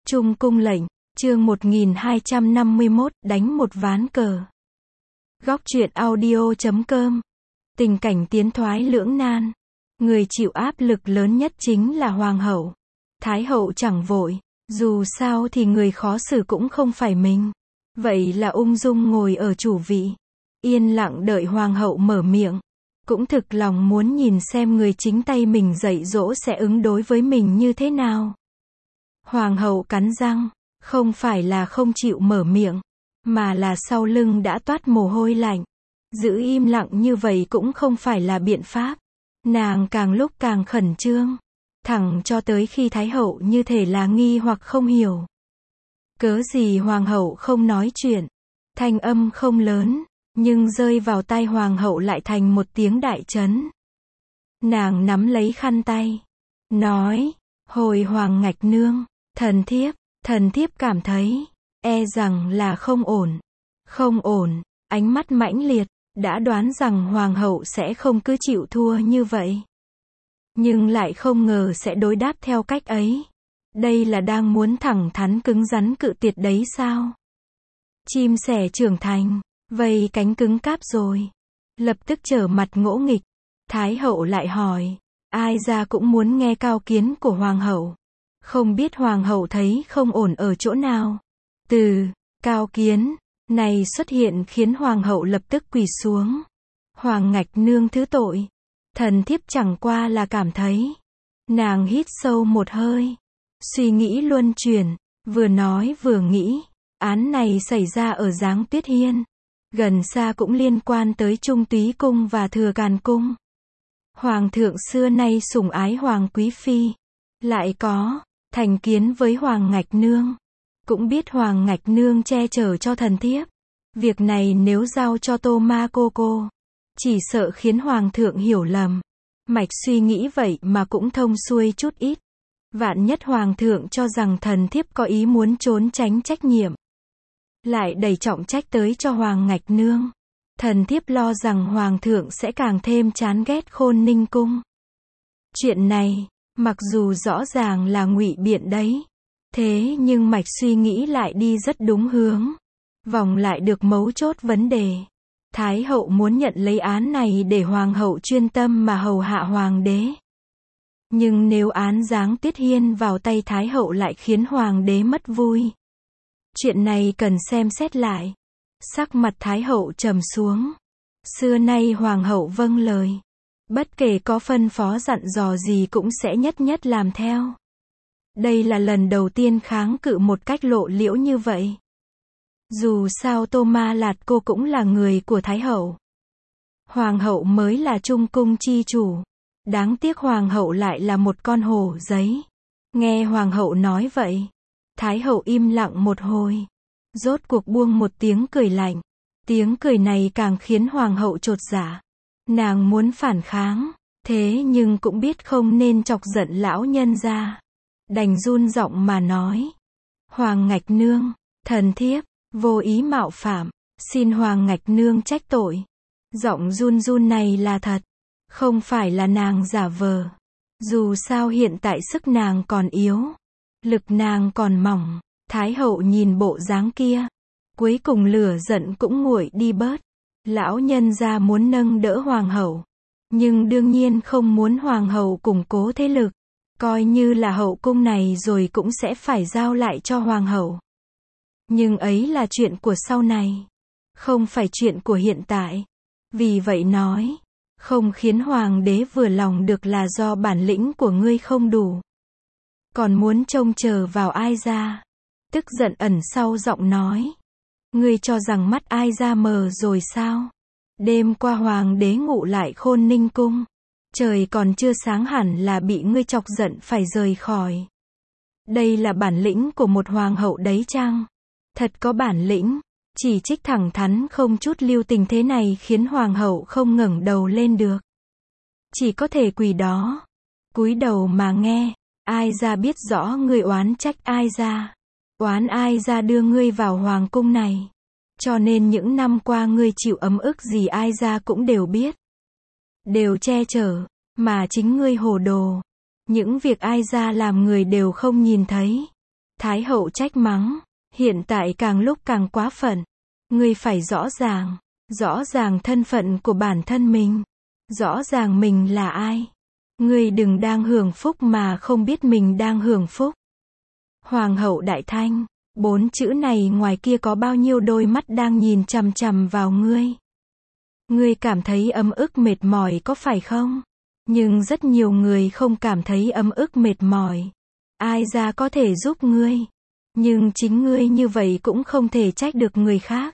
Trung cung lệnh, chương 1251, đánh một ván cờ. Góc truyện audio.com. Tình cảnh tiến thoái lưỡng nan. Người chịu áp lực lớn nhất chính là hoàng hậu. Thái hậu chẳng vội, dù sao thì người khó xử cũng không phải mình. Vậy là ung dung ngồi ở chủ vị, yên lặng đợi hoàng hậu mở miệng. Cũng thực lòng muốn nhìn xem người chính tay mình dạy dỗ sẽ ứng đối với mình như thế nào. Hoàng hậu cắn răng, không phải là không chịu mở miệng, mà là sau lưng đã toát mồ hôi lạnh. Giữ im lặng như vậy cũng không phải là biện pháp. Nàng càng lúc càng khẩn trương, thẳng cho tới khi Thái hậu như thể là nghi hoặc không hiểu. Cớ gì hoàng hậu không nói chuyện, thanh âm không lớn, nhưng rơi vào tai hoàng hậu lại thành một tiếng đại chấn. Nàng nắm lấy khăn tay, nói, hồi hoàng ngạch nương, thần thiếp cảm thấy, e rằng là không ổn, ánh mắt mãnh liệt, đã đoán rằng hoàng hậu sẽ không cứ chịu thua như vậy. Nhưng lại không ngờ sẽ đối đáp theo cách ấy. Đây là đang muốn thẳng thắn cứng rắn cự tuyệt đấy sao? Chim sẻ trưởng thành, vây cánh cứng cáp rồi. Lập tức trở mặt ngỗ nghịch. Thái hậu lại hỏi, ai ra cũng muốn nghe cao kiến của hoàng hậu. Không biết hoàng hậu thấy không ổn ở chỗ nào. Từ cao kiến này xuất hiện khiến hoàng hậu lập tức quỳ xuống. Hoàng ngạch nương thứ tội. Thần thiếp chẳng qua là cảm thấy. Nàng hít sâu một hơi, suy nghĩ luân chuyển, vừa nói vừa nghĩ. Án này xảy ra ở Giáng Tuyết Hiên, gần xa cũng liên quan tới Trung Túy Cung và Thừa Càn Cung. Hoàng thượng xưa nay sủng ái hoàng quý phi, lại có thành kiến với hoàng ngạch nương. Cũng biết hoàng ngạch nương che chở cho thần thiếp. Việc này nếu giao cho Tô Ma cô, chỉ sợ khiến hoàng thượng hiểu lầm. Mạch suy nghĩ vậy mà cũng thông xuôi chút ít. Vạn nhất hoàng thượng cho rằng thần thiếp có ý muốn trốn tránh trách nhiệm, lại đẩy trọng trách tới cho hoàng ngạch nương. Thần thiếp lo rằng hoàng thượng sẽ càng thêm chán ghét Khôn Ninh cung. Chuyện này, mặc dù rõ ràng là ngụy biện đấy, thế nhưng mạch suy nghĩ lại đi rất đúng hướng, vòng lại được mấu chốt vấn đề. Thái hậu muốn nhận lấy án này để hoàng hậu chuyên tâm mà hầu hạ hoàng đế. Nhưng nếu án Giáng Tuyết Hiên vào tay Thái hậu lại khiến hoàng đế mất vui. Chuyện này cần xem xét lại. Sắc mặt Thái hậu trầm xuống. Xưa nay hoàng hậu vâng lời. Bất kể có phân phó dặn dò gì cũng sẽ nhất nhất làm theo. Đây là lần đầu tiên kháng cự một cách lộ liễu như vậy. Dù sao Tô Ma Lạt cô cũng là người của Thái hậu. Hoàng hậu mới là Trung cung chi chủ. Đáng tiếc hoàng hậu lại là một con hổ giấy. Nghe hoàng hậu nói vậy, Thái hậu im lặng một hồi, rốt cuộc buông một tiếng cười lạnh. Tiếng cười này càng khiến hoàng hậu chột dạ. Nàng muốn phản kháng, thế nhưng cũng biết không nên chọc giận lão nhân gia. Đành run giọng mà nói, hoàng ngạch nương, thần thiếp vô ý mạo phạm, xin hoàng ngạch nương trách tội. Giọng run run này là thật, không phải là nàng giả vờ. Dù sao hiện tại sức nàng còn yếu, lực nàng còn mỏng. Thái hậu nhìn bộ dáng kia, cuối cùng lửa giận cũng nguội đi bớt. Lão nhân gia muốn nâng đỡ hoàng hậu, nhưng đương nhiên không muốn hoàng hậu củng cố thế lực. Coi như là hậu cung này rồi cũng sẽ phải giao lại cho hoàng hậu. Nhưng ấy là chuyện của sau này, không phải chuyện của hiện tại. Vì vậy nói, không khiến hoàng đế vừa lòng được là do bản lĩnh của ngươi không đủ. Còn muốn trông chờ vào ai ra. Tức giận ẩn sau giọng nói. Ngươi cho rằng mắt ai ra mờ rồi sao? Đêm qua hoàng đế ngủ lại Khôn Ninh cung. Trời còn chưa sáng hẳn là bị ngươi chọc giận phải rời khỏi. Đây là bản lĩnh của một hoàng hậu đấy chăng? Thật có bản lĩnh. Chỉ trích thẳng thắn không chút lưu tình thế này khiến hoàng hậu không ngẩng đầu lên được. Chỉ có thể quỳ đó, cúi đầu mà nghe. Ai ra biết rõ ngươi oán trách ai ra. Oán ai ra đưa ngươi vào hoàng cung này. Cho nên những năm qua ngươi chịu ấm ức gì ai ra cũng đều biết. Đều che chở, mà chính ngươi hồ đồ. Những việc ai ra làm người đều không nhìn thấy. Thái hậu trách mắng, hiện tại càng lúc càng quá phận. Ngươi phải rõ ràng thân phận của bản thân mình. Rõ ràng mình là ai. Ngươi đừng đang hưởng phúc mà không biết mình đang hưởng phúc. Hoàng hậu đại thanh, 4 chữ này ngoài kia có bao nhiêu đôi mắt đang nhìn chằm chằm vào ngươi. Ngươi cảm thấy ấm ức mệt mỏi có phải không? Nhưng rất nhiều người không cảm thấy ấm ức mệt mỏi. Ai ra có thể giúp ngươi. Nhưng chính ngươi như vậy cũng không thể trách được người khác.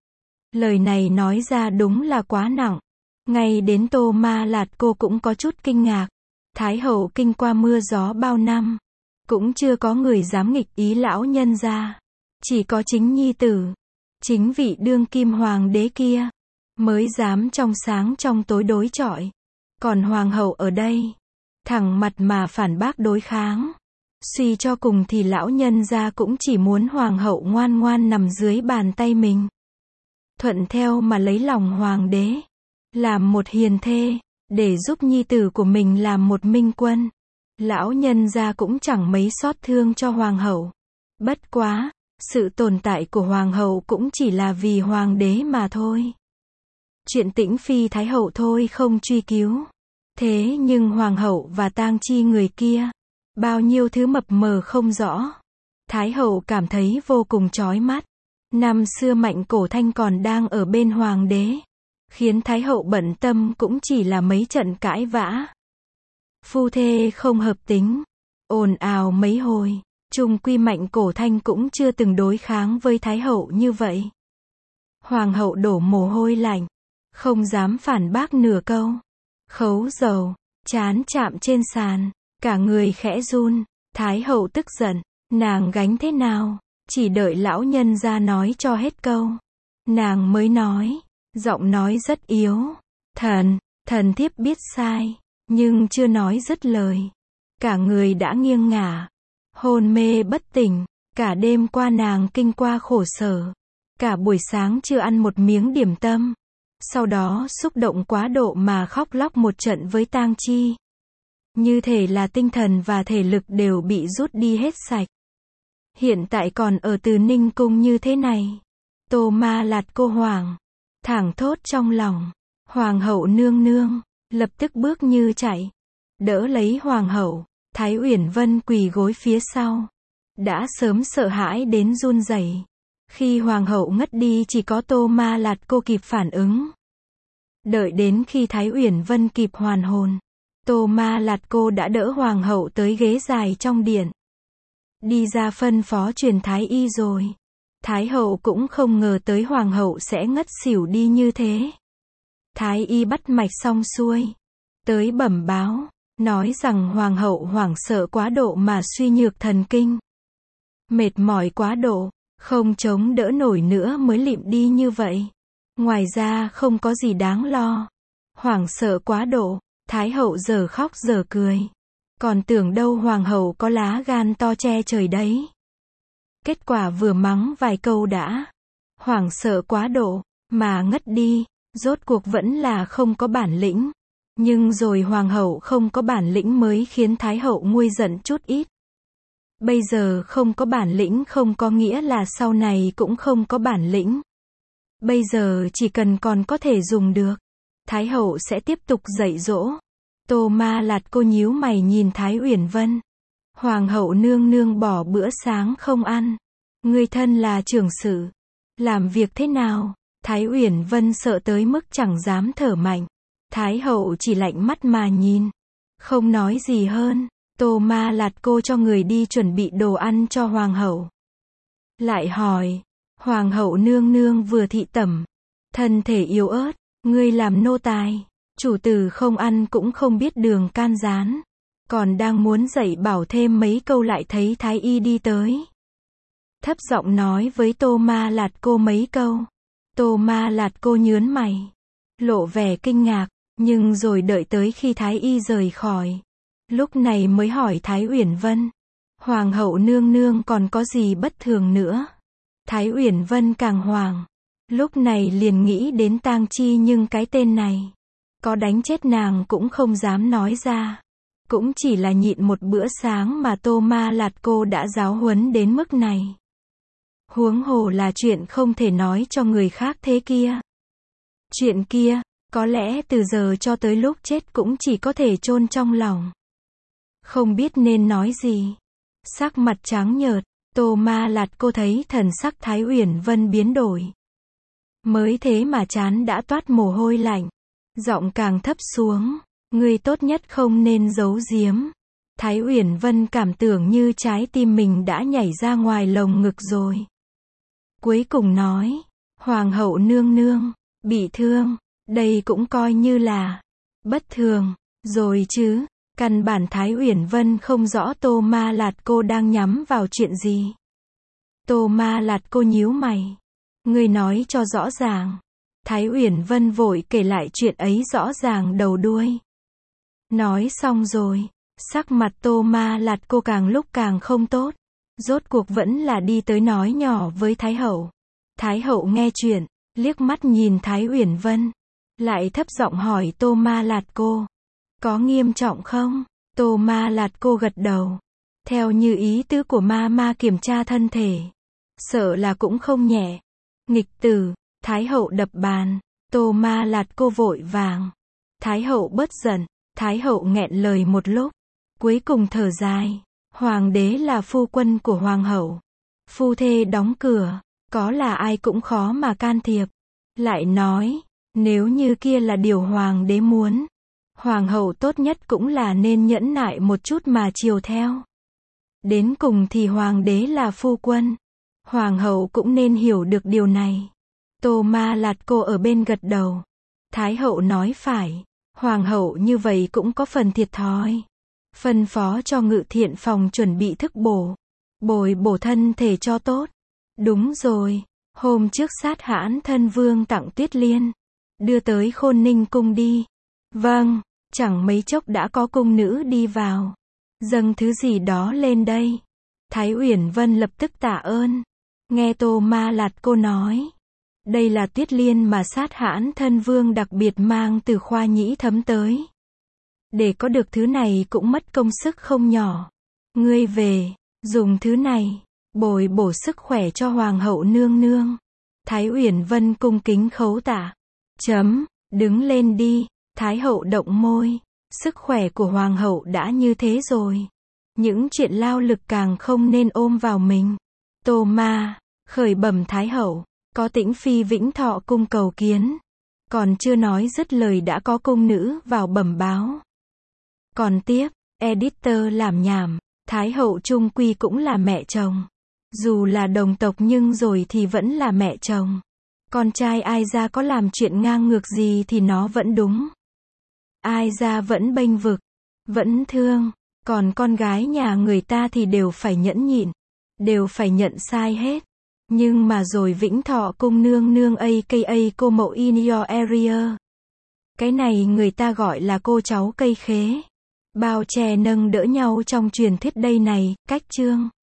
Lời này nói ra đúng là quá nặng. Ngay đến Tô Ma Lạt cô cũng có chút kinh ngạc. Thái hậu kinh qua mưa gió bao năm. Cũng chưa có người dám nghịch ý lão nhân gia. Chỉ có chính nhi tử. Chính vị đương kim hoàng đế kia. Mới dám trong sáng trong tối đối chọi. Còn hoàng hậu ở đây. Thẳng mặt mà phản bác đối kháng. Suy cho cùng thì lão nhân gia cũng chỉ muốn hoàng hậu ngoan ngoan nằm dưới bàn tay mình. Thuận theo mà lấy lòng hoàng đế. Làm một hiền thê. Để giúp nhi tử của mình làm một minh quân. Lão nhân gia cũng chẳng mấy xót thương cho hoàng hậu. Bất quá, sự tồn tại của hoàng hậu cũng chỉ là vì hoàng đế mà thôi. Chuyện Tĩnh Phi Thái hậu thôi không truy cứu. Thế nhưng hoàng hậu và tang chi người kia, bao nhiêu thứ mập mờ không rõ. Thái hậu cảm thấy vô cùng chói mắt. Năm xưa Mạnh Cổ Thanh còn đang ở bên hoàng đế. Khiến Thái hậu bận tâm cũng chỉ là mấy trận cãi vã. Phu thê không hợp tính. Ồn ào mấy hồi. Chung quy Mạnh Cổ Thanh cũng chưa từng đối kháng với Thái hậu như vậy. Hoàng hậu đổ mồ hôi lạnh. Không dám phản bác nửa câu. Khấu dầu. Chán chạm trên sàn. Cả người khẽ run. Thái hậu tức giận. Nàng gánh thế nào? Chỉ đợi lão nhân ra nói cho hết câu. Nàng mới nói. Giọng nói rất yếu. Thần thiếp biết sai. Nhưng chưa nói dứt lời. Cả người đã nghiêng ngả. Hôn mê bất tỉnh. Cả đêm qua nàng kinh qua khổ sở. Cả buổi sáng chưa ăn một miếng điểm tâm. Sau đó xúc động quá độ mà khóc lóc một trận với tang chi. Như thể là tinh thần và thể lực đều bị rút đi hết sạch. Hiện tại còn ở Từ Ninh cung như thế này. Tô Ma Lạt cô hoảng. Thảng thốt trong lòng. Hoàng hậu nương nương. Lập tức bước như chạy. Đỡ lấy hoàng hậu. Thái Uyển Vân quỳ gối phía sau. Đã sớm sợ hãi đến run rẩy. Khi hoàng hậu ngất đi chỉ có Tô Ma Lạt cô kịp phản ứng. Đợi đến khi Thái Uyển Vân kịp hoàn hồn. Tô Ma Lạt cô đã đỡ hoàng hậu tới ghế dài trong điện. Đi ra phân phó truyền thái y rồi. Thái hậu cũng không ngờ tới hoàng hậu sẽ ngất xỉu đi như thế. Thái y bắt mạch xong xuôi. Tới bẩm báo. Nói rằng hoàng hậu hoảng sợ quá độ mà suy nhược thần kinh. Mệt mỏi quá độ. Không chống đỡ nổi nữa mới lịm đi như vậy. Ngoài ra không có gì đáng lo. Hoảng sợ quá độ. Thái hậu giờ khóc giờ cười. Còn tưởng đâu hoàng hậu có lá gan to che trời đấy. Kết quả vừa mắng vài câu đã. Hoảng sợ quá độ. Mà ngất đi. Rốt cuộc vẫn là không có bản lĩnh. Nhưng rồi hoàng hậu không có bản lĩnh mới khiến Thái hậu nguôi giận chút ít. Bây giờ không có bản lĩnh không có nghĩa là sau này cũng không có bản lĩnh. Bây giờ chỉ cần còn có thể dùng được. Thái hậu sẽ tiếp tục dạy dỗ. Tô Ma Lạt cô nhíu mày nhìn Thái Uyển Vân. Hoàng hậu nương nương bỏ bữa sáng không ăn. Người thân là trưởng sự. Làm việc thế nào? Thái Uyển Vân sợ tới mức chẳng dám thở mạnh. Thái hậu chỉ lạnh mắt mà nhìn. Không nói gì hơn. Tô Ma Lạt cô cho người đi chuẩn bị đồ ăn cho hoàng hậu. Lại hỏi. Hoàng hậu nương nương vừa thị tẩm. Thân thể yếu ớt. Ngươi làm nô tài. Chủ tử không ăn cũng không biết đường can gián. Còn đang muốn dạy bảo thêm mấy câu lại thấy thái y đi tới. Thấp giọng nói với Tô Ma Lạt cô mấy câu. Tô Ma Lạt cô nhướng mày. Lộ vẻ kinh ngạc. Nhưng rồi đợi tới khi thái y rời khỏi. Lúc này mới hỏi Thái Uyển Vân. Hoàng hậu nương nương còn có gì bất thường nữa? Thái Uyển Vân càng hoảng. Lúc này liền nghĩ đến tang chi nhưng cái tên này. Có đánh chết nàng cũng không dám nói ra. Cũng chỉ là nhịn một bữa sáng mà Tô Ma Lạt cô đã giáo huấn đến mức này. Huống hồ là chuyện không thể nói cho người khác thế kia. Chuyện kia, có lẽ từ giờ cho tới lúc chết cũng chỉ có thể chôn trong lòng. Không biết nên nói gì. Sắc mặt trắng nhợt, Tô Ma Lạt cô thấy thần sắc Thái Uyển Vân biến đổi. Mới thế mà trán đã toát mồ hôi lạnh. Giọng càng thấp xuống. Ngươi tốt nhất không nên giấu giếm. Thái Uyển Vân cảm tưởng như trái tim mình đã nhảy ra ngoài lồng ngực rồi. Cuối cùng nói, Hoàng hậu nương nương, bị thương, đây cũng coi như là bất thường, rồi chứ. Căn bản Thái Uyển Vân không rõ Tô Ma Lạt cô đang nhắm vào chuyện gì. Tô Ma Lạt cô nhíu mày. Ngươi nói cho rõ ràng. Thái Uyển Vân vội kể lại chuyện ấy rõ ràng đầu đuôi. Nói xong rồi, sắc mặt Tô Ma Lạt cô càng lúc càng không tốt. Rốt cuộc vẫn là đi tới nói nhỏ với Thái hậu. Thái hậu nghe chuyện, liếc mắt nhìn Thái Uyển Vân, lại thấp giọng hỏi Tô Ma Lạt cô. Có nghiêm trọng không? Tô Ma Lạt cô gật đầu. Theo như ý tứ của ma kiểm tra thân thể. Sợ là cũng không nhẹ. Nghịch tử, Thái hậu đập bàn. Tô Ma Lạt cô vội vàng. Thái hậu bớt giận. Thái hậu nghẹn lời một lúc. Cuối cùng thở dài. Hoàng đế là phu quân của hoàng hậu. Phu thê đóng cửa. Có là ai cũng khó mà can thiệp. Lại nói, nếu như kia là điều hoàng đế muốn. Hoàng hậu tốt nhất cũng là nên nhẫn nại một chút mà chiều theo. Đến cùng thì hoàng đế là phu quân. Hoàng hậu cũng nên hiểu được điều này. Tô Ma Lạt cô ở bên gật đầu. Thái hậu nói phải. Hoàng hậu như vậy cũng có phần thiệt thòi. Phân phó cho Ngự Thiện phòng chuẩn bị thức bổ. Bồi bổ thân thể cho tốt. Đúng rồi. Hôm trước sát hãn thân vương tặng Tuyết Liên. Đưa tới Khôn Ninh cung đi. Vâng. Chẳng mấy chốc đã có cung nữ đi vào. Dâng thứ gì đó lên đây. Thái Uyển Vân lập tức tạ ơn. Nghe Tô Ma Lạt cô nói. Đây là Tuyết Liên mà sát hãn thân vương đặc biệt mang từ Khoa Nhĩ Thấm tới. Để có được thứ này cũng mất công sức không nhỏ. Ngươi về, dùng thứ này, bồi bổ sức khỏe cho Hoàng hậu nương nương. Thái Uyển Vân cung kính khấu tạ. Đứng lên đi. Thái hậu động môi. Sức khỏe của Hoàng hậu đã như thế rồi. Những chuyện lao lực càng không nên ôm vào mình. Tô Ma, khởi bẩm Thái hậu. Có Tĩnh Phi Vĩnh Thọ cung cầu kiến. Còn chưa nói dứt lời đã có cung nữ vào bẩm báo. Còn tiếp, editor làm nhảm. Thái hậu chung quy cũng là mẹ chồng. Dù là đồng tộc nhưng rồi thì vẫn là mẹ chồng. Con trai ai ra có làm chuyện ngang ngược gì thì nó vẫn đúng. Ai ra vẫn bênh vực, vẫn thương. Còn con gái nhà người ta thì đều phải nhẫn nhịn. Đều phải nhận sai hết. Nhưng mà rồi Vĩnh Thọ cung nương nương aka cô mậu in your area. Cái này người ta gọi là cô cháu cây khế. Bao che nâng đỡ nhau trong truyền thuyết đây này, cách chương.